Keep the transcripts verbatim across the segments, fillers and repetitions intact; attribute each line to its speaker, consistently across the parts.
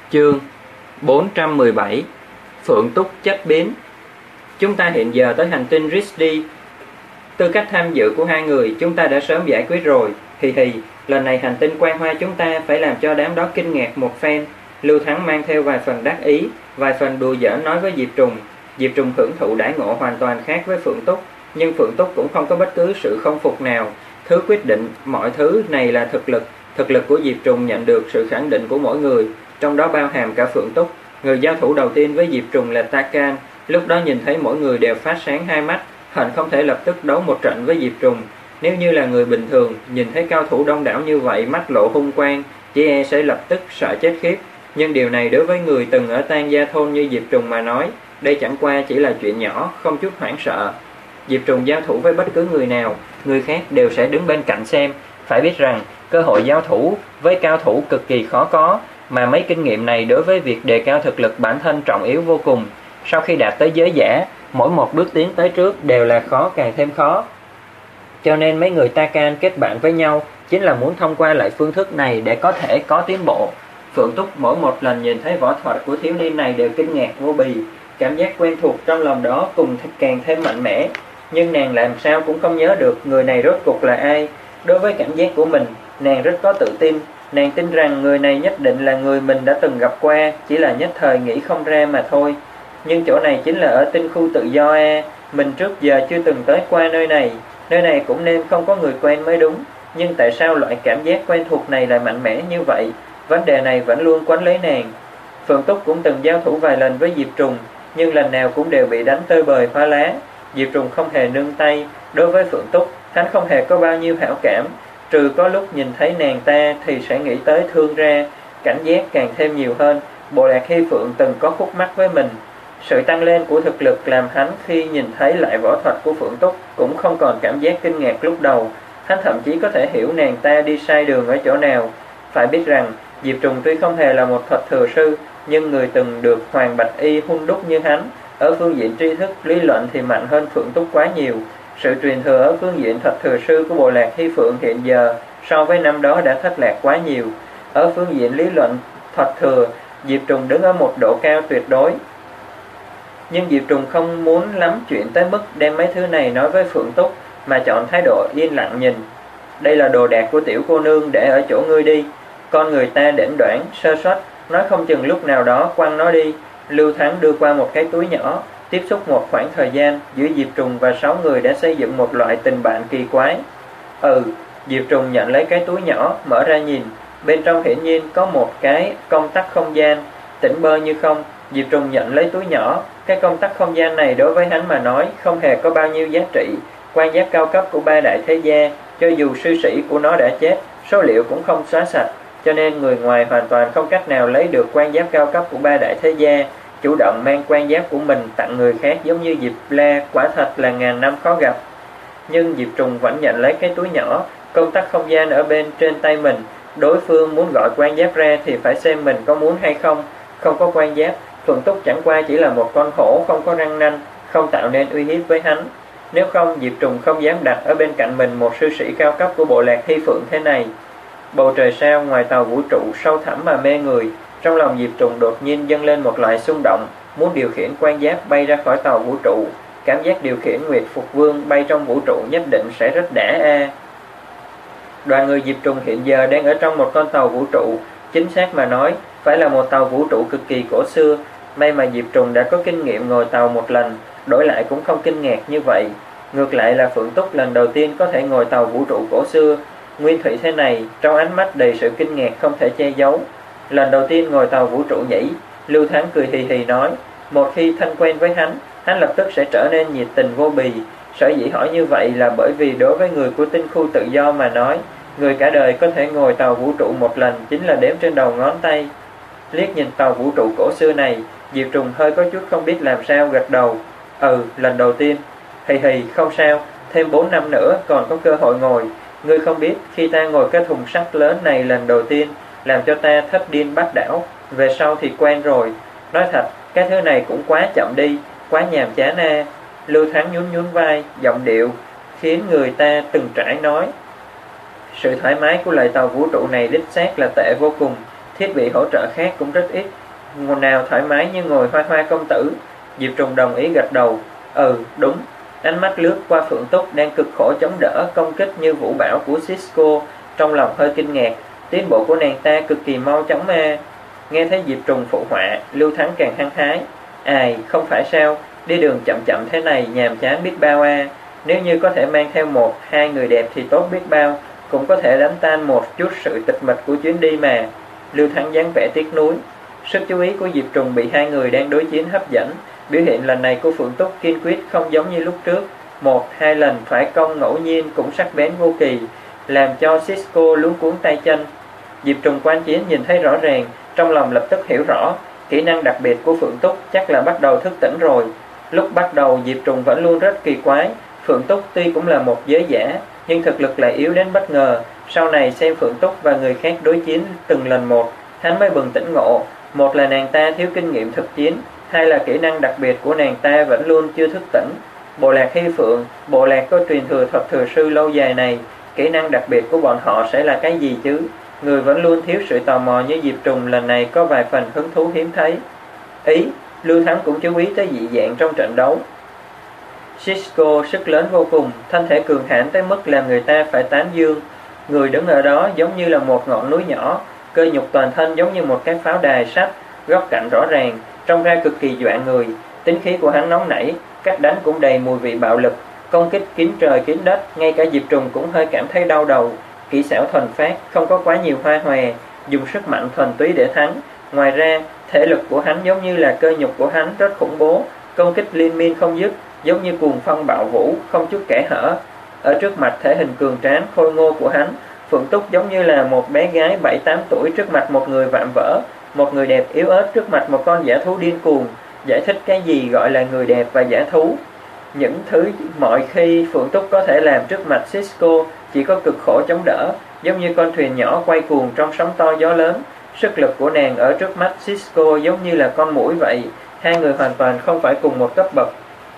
Speaker 1: Chương bốn trăm mười bảy. Phượng túc chất biến. Chúng ta hiện giờ tới hành tinh Rizdi. Tư cách tham dự của hai người chúng ta đã sớm giải quyết rồi. Hì hì, lần này hành tinh quang hoa chúng ta phải làm cho đám đó kinh ngạc một phen. Lưu Thắng mang theo vài phần đắc ý, vài phần đùa giỡn nói với Diệp Trùng. Diệp Trùng hưởng thụ đãi ngộ hoàn toàn khác với Phượng Túc, nhưng Phượng Túc cũng không có bất cứ sự không phục nào. Thứ quyết định mọi thứ này là thực lực. Thực lực của Diệp Trùng nhận được sự khẳng định của mỗi người, trong đó bao hàm cả Phượng Túc. Người giao thủ đầu tiên với Diệp Trùng là Takan. Lúc đó nhìn thấy mỗi người đều phát sáng hai mắt, hận không thể lập tức đấu một trận với Diệp Trùng. Nếu như là người bình thường, nhìn thấy cao thủ đông đảo như vậy, mắt lộ hung quang, chỉ e sẽ lập tức sợ chết khiếp. Nhưng điều này đối với người từng ở Tan Gia Thôn như Diệp Trùng mà nói, đây chẳng qua chỉ là chuyện nhỏ, không chút hoảng sợ. Diệp Trùng giao thủ với bất cứ người nào, người khác đều sẽ đứng bên cạnh xem. Phải biết rằng, cơ hội giao thủ với cao thủ cực kỳ khó có, mà mấy kinh nghiệm này đối với việc đề cao thực lực bản thân trọng yếu vô cùng. Sau khi đạt tới giới giả, mỗi một bước tiến tới trước đều là khó càng thêm khó. Cho nên mấy người Takan kết bạn với nhau chính là muốn thông qua lại phương thức này để có thể có tiến bộ. Phượng Túc mỗi một lần nhìn thấy võ thuật của thiếu niên này đều kinh ngạc vô bì, cảm giác quen thuộc trong lòng đó cùng càng thêm mạnh mẽ. Nhưng nàng làm sao cũng không nhớ được người này rốt cuộc là ai. Đối với cảm giác của mình, nàng rất có tự tin. Nàng tin rằng người này nhất định là người mình đã từng gặp qua, chỉ là nhất thời nghĩ không ra mà thôi. Nhưng chỗ này chính là ở tinh khu tự do A, mình trước giờ chưa từng tới qua nơi này. Nơi này cũng nên không có người quen mới đúng. Nhưng tại sao loại cảm giác quen thuộc này lại mạnh mẽ như vậy? Vấn đề này vẫn luôn quấn lấy nàng. Phượng Túc cũng từng giao thủ vài lần với Diệp Trùng, nhưng lần nào cũng đều bị đánh tơi bời phá lá. Diệp Trùng không hề nương tay. Đối với Phượng Túc, hắn không hề có bao nhiêu hảo cảm, trừ có lúc nhìn thấy nàng ta thì sẽ nghĩ tới thương ra, cảnh giác càng thêm nhiều hơn. Bộ Lạc Hy Phượng từng có khúc mắc với mình. Sự tăng lên của thực lực làm hắn khi nhìn thấy lại võ thuật của Phượng Túc cũng không còn cảm giác kinh ngạc lúc đầu. Hắn thậm chí có thể hiểu nàng ta đi sai đường ở chỗ nào. Phải biết rằng, Diệp Trùng tuy không hề là một thuật thừa sư, nhưng người từng được Hoàng Bạch Y hun đúc như hắn, ở phương diện tri thức lý luận thì mạnh hơn Phượng Túc quá nhiều. Sự truyền thừa ở phương diện thuật thừa sư của Bộ Lạc Hy Phượng hiện giờ so với năm đó đã thất lạc quá nhiều. Ở phương diện lý luận thuật thừa, Diệp Trùng đứng ở một độ cao tuyệt đối. Nhưng Diệp Trùng không muốn lắm chuyện tới mức đem mấy thứ này nói với Phượng Túc, mà chọn thái độ yên lặng nhìn. Đây là đồ đạc của tiểu cô nương, để ở chỗ ngươi đi. Con người ta đỉnh đoản, sơ suất, nói không chừng lúc nào đó quăng nó đi. Lưu Thắng đưa qua một cái túi nhỏ. Tiếp xúc một khoảng thời gian, giữa Diệp Trùng và sáu người đã xây dựng một loại tình bạn kỳ quái. Ừ, Diệp Trùng nhận lấy cái túi nhỏ, mở ra nhìn. Bên trong hiển nhiên có một cái công tắc không gian, tỉnh bơ như không. Diệp Trùng nhận lấy túi nhỏ. Cái công tắc không gian này đối với hắn mà nói không hề có bao nhiêu giá trị. Quan giáp cao cấp của ba đại thế gia, cho dù sư sĩ của nó đã chết, số liệu cũng không xóa sạch, cho nên người ngoài hoàn toàn không cách nào lấy được quan giáp cao cấp của ba đại thế gia. Chủ động mang quan giáp của mình tặng người khác giống như Diệp La, quả thật là ngàn năm khó gặp. Nhưng Diệp Trùng vẫn nhận lấy cái túi nhỏ, công tắc không gian ở bên trên tay mình. Đối phương muốn gọi quan giáp ra thì phải xem mình có muốn hay không. Không có quan giáp, Phượng Túc chẳng qua chỉ là một con hổ không có răng nanh, không tạo nên uy hiếp với hắn. Nếu không, Diệp Trùng không dám đặt ở bên cạnh mình một sư sĩ cao cấp của Bộ Lạc Hy Phượng thế này. Bầu trời sao ngoài tàu vũ trụ sâu thẳm mà mê người. Trong lòng Diệp Trùng đột nhiên dâng lên một loại xung động, muốn điều khiển quan giáp bay ra khỏi tàu vũ trụ. Cảm giác điều khiển Nguyệt Phục Vương bay trong vũ trụ nhất định sẽ rất đã a. Đoàn người Diệp Trùng hiện giờ đang ở trong một con tàu vũ trụ, chính xác mà nói, phải là một tàu vũ trụ cực kỳ cổ xưa. May mà Diệp Trùng đã có kinh nghiệm ngồi tàu một lần, đổi lại cũng không kinh ngạc như vậy. Ngược lại là Phượng Túc lần đầu tiên có thể ngồi tàu vũ trụ cổ xưa, nguyên thủy thế này, trong ánh mắt đầy sự kinh ngạc không thể che giấu. Lần đầu tiên ngồi tàu vũ trụ nhỉ? Lưu Thắng cười hì hì nói. Một khi thân quen với hắn, hắn lập tức sẽ trở nên nhiệt tình vô bì. Sở dĩ hỏi như vậy là bởi vì đối với người của tinh khu tự do mà nói, người cả đời có thể ngồi tàu vũ trụ một lần chính là đếm trên đầu ngón tay. Liếc nhìn tàu vũ trụ cổ xưa này, Diệp Trùng hơi có chút không biết làm sao gật đầu. Ừ, lần đầu tiên. Hì hì, không sao, thêm bốn năm nữa còn có cơ hội ngồi. Ngươi không biết, khi ta ngồi cái thùng sắt lớn này lần đầu tiên, làm cho ta thất điên bát đảo, về sau thì quen rồi. Nói thật, cái thứ này cũng quá chậm đi, quá nhàm chán a. Lưu Thắng nhún nhún vai, giọng điệu khiến người ta từng trải nói. Sự thoải mái của loại tàu vũ trụ này đích xác là tệ vô cùng. Thiết bị hỗ trợ khác cũng rất ít, ngồi nào thoải mái như ngồi Hoa Hoa công tử. Diệp Trùng đồng ý gật đầu. Ừ, đúng. Ánh mắt lướt qua Phượng Túc đang cực khổ chống đỡ công kích như vũ bão của Cisco, trong lòng hơi kinh ngạc. Tiến bộ của nàng ta cực kỳ mau chóng mà. Nghe thấy Diệp Trùng phụ họa, Lưu Thắng càng hăng hái. Ai, không phải sao, đi đường chậm chậm thế này nhàm chán biết bao à. Nếu như có thể mang theo một, hai người đẹp thì tốt biết bao, cũng có thể đánh tan một chút sự tịch mịch của chuyến đi mà. Lưu Thắng dáng vẻ tiếc nuối. Sức chú ý của Diệp Trùng bị hai người đang đối chiến hấp dẫn. Biểu hiện lần này của Phượng Túc kiên quyết không giống như lúc trước. Một, hai lần phải công ngẫu nhiên cũng sắc bén vô kỳ, làm cho Cisco luống cuống tay chân. Diệp Trùng quan chiến nhìn thấy rõ ràng, trong lòng lập tức hiểu rõ, kỹ năng đặc biệt của Phượng Túc chắc là bắt đầu thức tỉnh rồi. Lúc bắt đầu Diệp Trùng vẫn luôn rất kỳ quái, Phượng Túc tuy cũng là một giới giả, nhưng thực lực lại yếu đến bất ngờ. Sau này xem Phượng Túc và người khác đối chiến từng lần một, hắn mới bừng tỉnh ngộ. Một là nàng ta thiếu kinh nghiệm thực chiến, hai là kỹ năng đặc biệt của nàng ta vẫn luôn chưa thức tỉnh. Bộ lạc Hy Phượng, bộ lạc có truyền thừa thuật thừa sư lâu dài này, kỹ năng đặc biệt của bọn họ sẽ là cái gì chứ? Người vẫn luôn thiếu sự tò mò như Diệp Trùng lần này có vài phần hứng thú hiếm thấy. Ý, Lưu Thắng cũng chú ý tới dị dạng trong trận đấu. Cisco sức lớn vô cùng, thân thể cường hãn tới mức làm người ta phải tán dương. Người đứng ở đó giống như là một ngọn núi nhỏ, cơ nhục toàn thân giống như một cái pháo đài sắt, góc cạnh rõ ràng, trông ra cực kỳ dọa người. Tính khí của hắn nóng nảy, cách đánh cũng đầy mùi vị bạo lực, công kích kín trời kín đất, ngay cả Diệp Trùng cũng hơi cảm thấy đau đầu. Kỹ xảo thuần phát, không có quá nhiều hoa hòe, dùng sức mạnh thuần túy để thắng. Ngoài ra, thể lực của hắn giống như là cơ nhục của hắn rất khủng bố, công kích liên miên không dứt, giống như cuồng phong bạo vũ, không chút kẽ hở. Ở trước mặt thể hình cường tráng khôi ngô của hắn, Phượng Túc giống như là một bé gái bảy tám tuổi trước mặt một người vạm vỡ, một người đẹp yếu ớt trước mặt một con dã thú điên cuồng. Giải thích cái gì gọi là người đẹp và dã thú? Những thứ mọi khi Phượng Túc có thể làm trước mặt Cisco chỉ có cực khổ chống đỡ, giống như con thuyền nhỏ quay cuồng trong sóng to gió lớn. Sức lực của nàng ở trước mắt Cisco giống như là con muỗi vậy, hai người hoàn toàn không phải cùng một cấp bậc.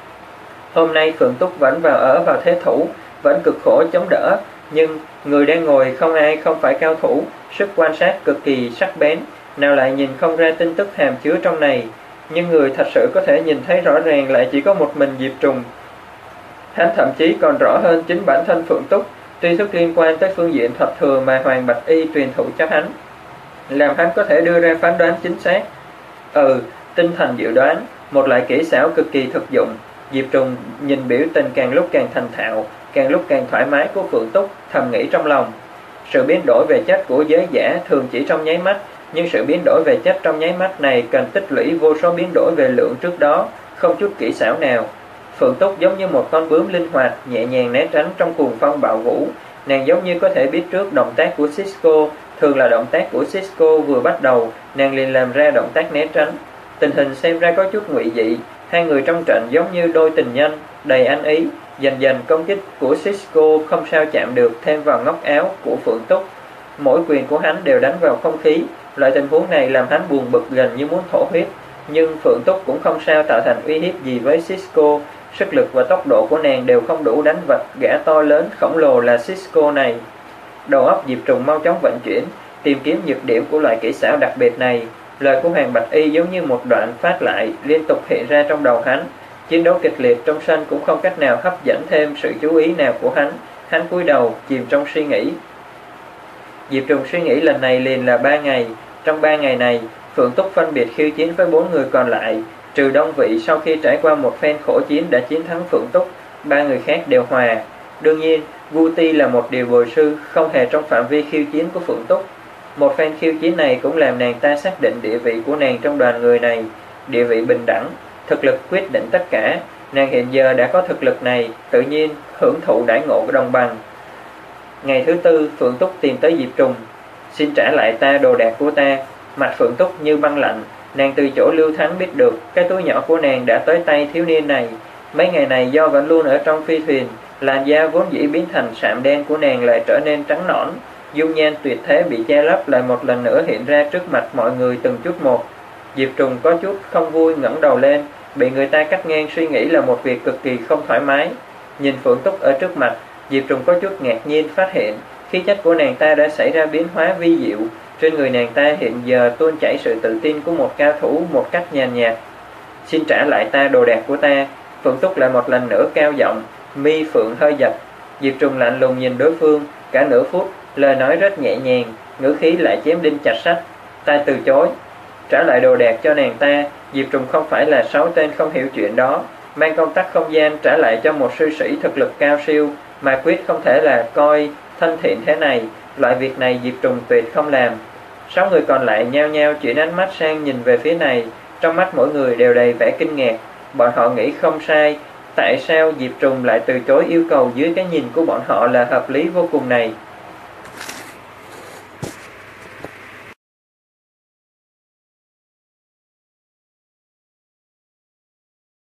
Speaker 1: Hôm nay Phượng Túc vẫn vào ở vào thế thủ, vẫn cực khổ chống đỡ, nhưng người đang ngồi không ai không phải cao thủ, sức quan sát cực kỳ sắc bén, nào lại nhìn không ra tin tức hàm chứa trong này. Nhưng người thật sự có thể nhìn thấy rõ ràng lại chỉ có một mình Diệp Trùng. Hắn thậm chí còn rõ hơn chính bản thân Phượng Túc, tri thức liên quan tới phương diện thuật thừa mà Hoàng Bạch Y truyền thụ cho hắn, làm hắn có thể đưa ra phán đoán chính xác. Ừ, tinh thần dự đoán, một loại kỹ xảo cực kỳ thực dụng. Diệp Trùng nhìn biểu tình càng lúc càng thành thạo, càng lúc càng thoải mái của Phượng Túc, thầm nghĩ trong lòng. Sự biến đổi về chất của giới giả thường chỉ trong nháy mắt, nhưng sự biến đổi về chất trong nháy mắt này cần tích lũy vô số biến đổi về lượng trước đó, không chút kỹ xảo nào. Phượng Túc giống như một con bướm linh hoạt, nhẹ nhàng né tránh trong cuồng phong bạo vũ. Nàng giống như có thể biết trước động tác của Cisco, thường là động tác của Cisco vừa bắt đầu, nàng liền làm ra động tác né tránh. Tình hình xem ra có chút ngụy dị, hai người trong trận giống như đôi tình nhân, đầy ăn ý. Dần dần công kích của Cisco không sao chạm được thêm vào ngóc áo của Phượng Túc. Mỗi quyền của hắn đều đánh vào không khí, loại tình huống này làm hắn buồn bực gần như muốn thổ huyết. Nhưng Phượng Túc cũng không sao tạo thành uy hiếp gì với Cisco, sức lực và tốc độ của nàng đều không đủ đánh vật gã to lớn khổng lồ là Cisco này. Đầu óc Diệp Trùng mau chóng vận chuyển, tìm kiếm nhược điểm của loại kỹ xảo đặc biệt này. Lời của Hoàng Bạch Y giống như một đoạn phát lại liên tục hiện ra trong đầu hắn. Chiến đấu kịch liệt trong sân cũng không cách nào hấp dẫn thêm sự chú ý nào của hắn. Hắn cúi đầu chìm trong suy nghĩ. Diệp Trùng suy nghĩ lần này liền là ba ngày. Trong ba ngày này, Phượng Túc phân biệt khiêu chiến với bốn người còn lại. Trừ Đông Vị sau khi trải qua một phen khổ chiến đã chiến thắng Phượng Túc, ba người khác đều hòa. Đương nhiên, Guti là một điều bồi sư không hề trong phạm vi khiêu chiến của Phượng Túc. Một phen khiêu chiến này cũng làm nàng ta xác định địa vị của nàng trong đoàn người này, địa vị bình đẳng, thực lực quyết định tất cả. Nàng hiện giờ đã có thực lực này, tự nhiên hưởng thụ đãi ngộ của đồng bằng. Ngày thứ tư, Phượng Túc tìm tới Diệp Trùng. Xin trả lại ta đồ đạc của ta. Mặt Phượng Túc như băng lạnh. Nàng từ chỗ Lưu Thắng biết được cái túi nhỏ của nàng đã tới tay thiếu niên này. Mấy ngày này do vẫn luôn ở trong phi thuyền, làn da vốn dĩ biến thành sạm đen của nàng lại trở nên trắng nõn. Dung nhan tuyệt thế bị che lấp lại một lần nữa hiện ra trước mặt mọi người từng chút một. Diệp Trùng có chút không vui ngẩng đầu lên, bị người ta cắt ngang suy nghĩ là một việc cực kỳ không thoải mái. Nhìn Phượng Túc ở trước mặt, Diệp Trùng có chút ngạc nhiên phát hiện khí chất của nàng ta đã xảy ra biến hóa vi diệu. Trên người nàng ta hiện giờ tuôn chảy sự tự tin của một cao thủ một cách nhàn nhạt. Xin trả lại ta đồ đạc của ta. Phượng Túc lại một lần nữa cao giọng, mi phượng hơi dập. Diệp Trùng lạnh lùng nhìn đối phương, cả nửa phút, lời nói rất nhẹ nhàng, ngữ khí lại chém đinh chặt sắt. Ta từ chối. Trả lại đồ đạc cho nàng ta. Diệp Trùng không phải là sáu tên không hiểu chuyện đó. Mang công tắc không gian trả lại cho một sư sĩ thực lực cao siêu, mà quyết không thể là coi thân thiện thế này. Loại việc này Diệp Trùng tuyệt không làm. Sáu người còn lại nhao nhao chuyển ánh mắt sang nhìn về phía này, trong mắt mỗi người đều đầy vẻ kinh ngạc. Bọn họ nghĩ không sai, tại sao Diệp Trùng lại từ chối yêu cầu dưới cái nhìn của bọn họ là hợp lý vô cùng này?